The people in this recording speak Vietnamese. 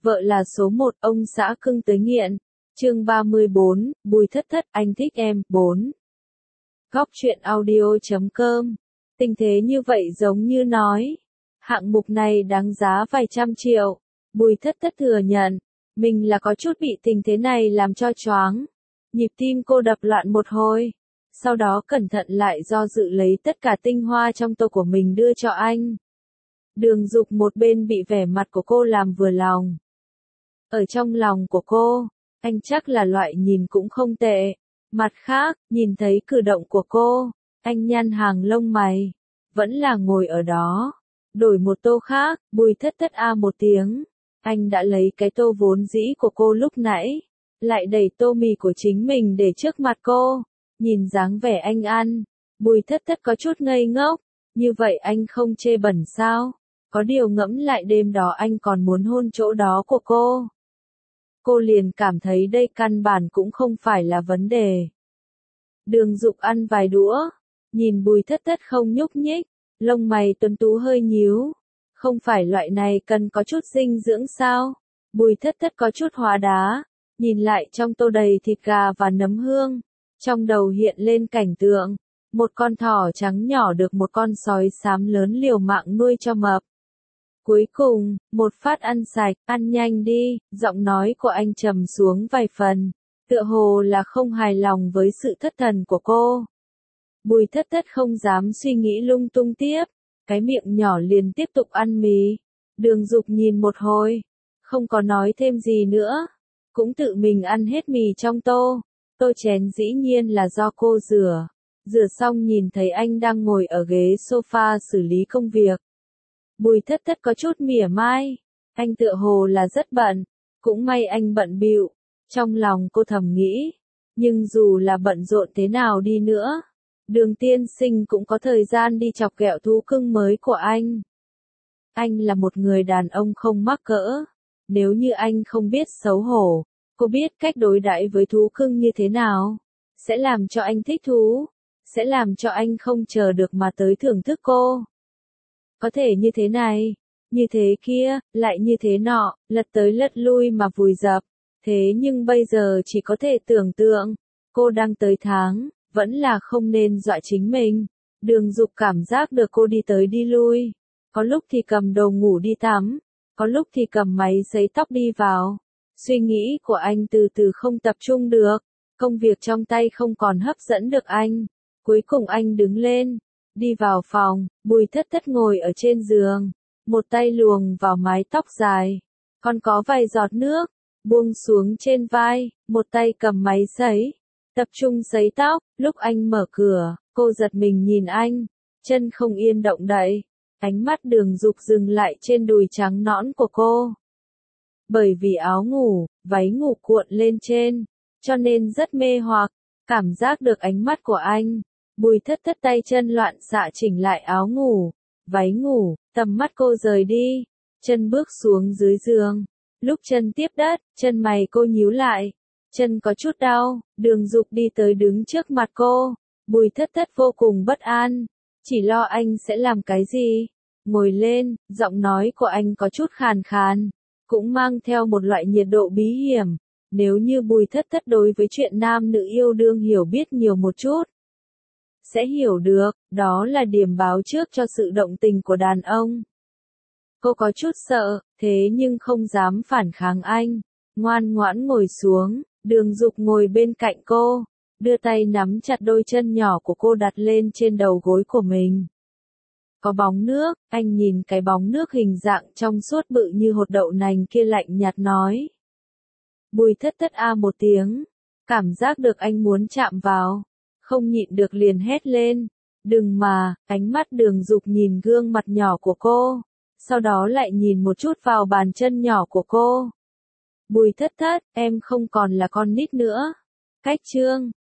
Vợ là số 1, ông xã cưng tới nghiện. Chương 34, Bùi Thất Thất, anh thích em, 4. Góc truyện audio.com. Tình thế như vậy giống như nói. Hạng mục này đáng giá vài trăm triệu. Bùi Thất Thất thừa nhận, mình là có chút bị tình thế này làm cho choáng. Nhịp tim cô đập loạn một hồi. Sau đó cẩn thận lại do dự lấy tất cả tinh hoa trong tô của mình đưa cho anh. Đường Dục một bên bị vẻ mặt của cô làm vừa lòng. Ở trong lòng của cô, anh chắc là loại nhìn cũng không tệ. Mặt khác, nhìn thấy cử động của cô, anh nhăn hàng lông mày. Vẫn là ngồi ở đó. Đổi một tô khác, Bùi Thất Thất một tiếng. Anh đã lấy cái tô vốn dĩ của cô lúc nãy. Lại đẩy tô mì của chính mình để trước mặt cô. Nhìn dáng vẻ anh ăn. Bùi Thất Thất có chút ngây ngốc. Như vậy anh không chê bẩn sao? Có điều ngẫm lại đêm đó anh còn muốn hôn chỗ đó của cô. Cô liền cảm thấy đây căn bản cũng không phải là vấn đề. Đường Dục ăn vài đũa. Nhìn Bùi Thất Thất không nhúc nhích. Lông mày tuấn tú hơi nhíu. Không phải loại này cần có chút dinh dưỡng sao? Bùi Thất Thất có chút hóa đá. Nhìn lại trong tô đầy thịt gà và nấm hương. Trong đầu hiện lên cảnh tượng. Một con thỏ trắng nhỏ được một con sói xám lớn liều mạng nuôi cho mập. Cuối cùng, một phát ăn sạch, ăn nhanh đi, giọng nói của anh trầm xuống vài phần. Tựa hồ là không hài lòng với sự thất thần của cô. Bùi Thất Thất không dám suy nghĩ lung tung tiếp. Cái miệng nhỏ liền tiếp tục ăn mì. Đường Dục nhìn một hồi. Không có nói thêm gì nữa. Cũng tự mình ăn hết mì trong tô. Tô chén dĩ nhiên là do cô rửa. Rửa xong nhìn thấy anh đang ngồi ở ghế sofa xử lý công việc. Bùi Thất Thất có chút mỉa mai. Anh tựa hồ là rất bận. Cũng may anh bận bịu. Trong lòng cô thầm nghĩ. Nhưng dù là bận rộn thế nào đi nữa. Đường tiên sinh cũng có thời gian đi chọc ghẹo thú cưng mới của anh. Anh là một người đàn ông không mắc cỡ. Nếu như anh không biết xấu hổ. Cô biết cách đối đãi với thú cưng như thế nào. Sẽ làm cho anh thích thú. Sẽ làm cho anh không chờ được mà tới thưởng thức cô. Có thể như thế này, như thế kia, lại như thế nọ, lật tới lật lui mà vùi dập. Thế nhưng bây giờ chỉ có thể tưởng tượng, cô đang tới tháng, vẫn là không nên dọa chính mình. Đường Dục cảm giác được cô đi tới đi lui. Có lúc thì cầm đồ ngủ đi tắm, có lúc thì cầm máy sấy tóc đi vào. Suy nghĩ của anh từ từ không tập trung được, công việc trong tay không còn hấp dẫn được anh. Cuối cùng anh đứng lên. Đi vào phòng, Bùi Thất Thất ngồi ở trên giường, một tay luồn vào mái tóc dài, còn có vài giọt nước, buông xuống trên vai, một tay cầm máy sấy, tập trung sấy tóc. Lúc anh mở cửa, cô giật mình nhìn anh, chân không yên động đậy, ánh mắt Đường Dục dừng lại trên đùi trắng nõn của cô. Bởi vì áo ngủ, váy ngủ cuộn lên trên, cho nên rất mê hoặc, cảm giác được ánh mắt của anh. Bùi Thất Thất tay chân loạn xạ chỉnh lại áo ngủ, váy ngủ, tầm mắt cô rời đi, chân bước xuống dưới giường. Lúc chân tiếp đất, chân mày cô nhíu lại, chân có chút đau. Đường Dục đi tới đứng trước mặt cô. Bùi Thất Thất vô cùng bất an, chỉ lo anh sẽ làm cái gì. Ngồi lên, giọng nói của anh có chút khàn khàn, cũng mang theo một loại nhiệt độ bí hiểm. Nếu như Bùi Thất Thất đối với chuyện nam nữ yêu đương hiểu biết nhiều một chút, sẽ hiểu được, đó là điểm báo trước cho sự động tình của đàn ông. Cô có chút sợ, thế nhưng không dám phản kháng anh. Ngoan ngoãn ngồi xuống, Đường Dục ngồi bên cạnh cô, đưa tay nắm chặt đôi chân nhỏ của cô đặt lên trên đầu gối của mình. Có bóng nước, anh nhìn cái bóng nước hình dạng trong suốt bự như hột đậu nành kia lạnh nhạt nói. Bùi Thất Thất một tiếng, cảm giác được anh muốn chạm vào. Không nhịn được liền hét lên. Đừng mà, ánh mắt Đường Dục nhìn gương mặt nhỏ của cô. Sau đó lại nhìn một chút vào bàn chân nhỏ của cô. Bùi Thất Thất, em không còn là con nít nữa. Cách chương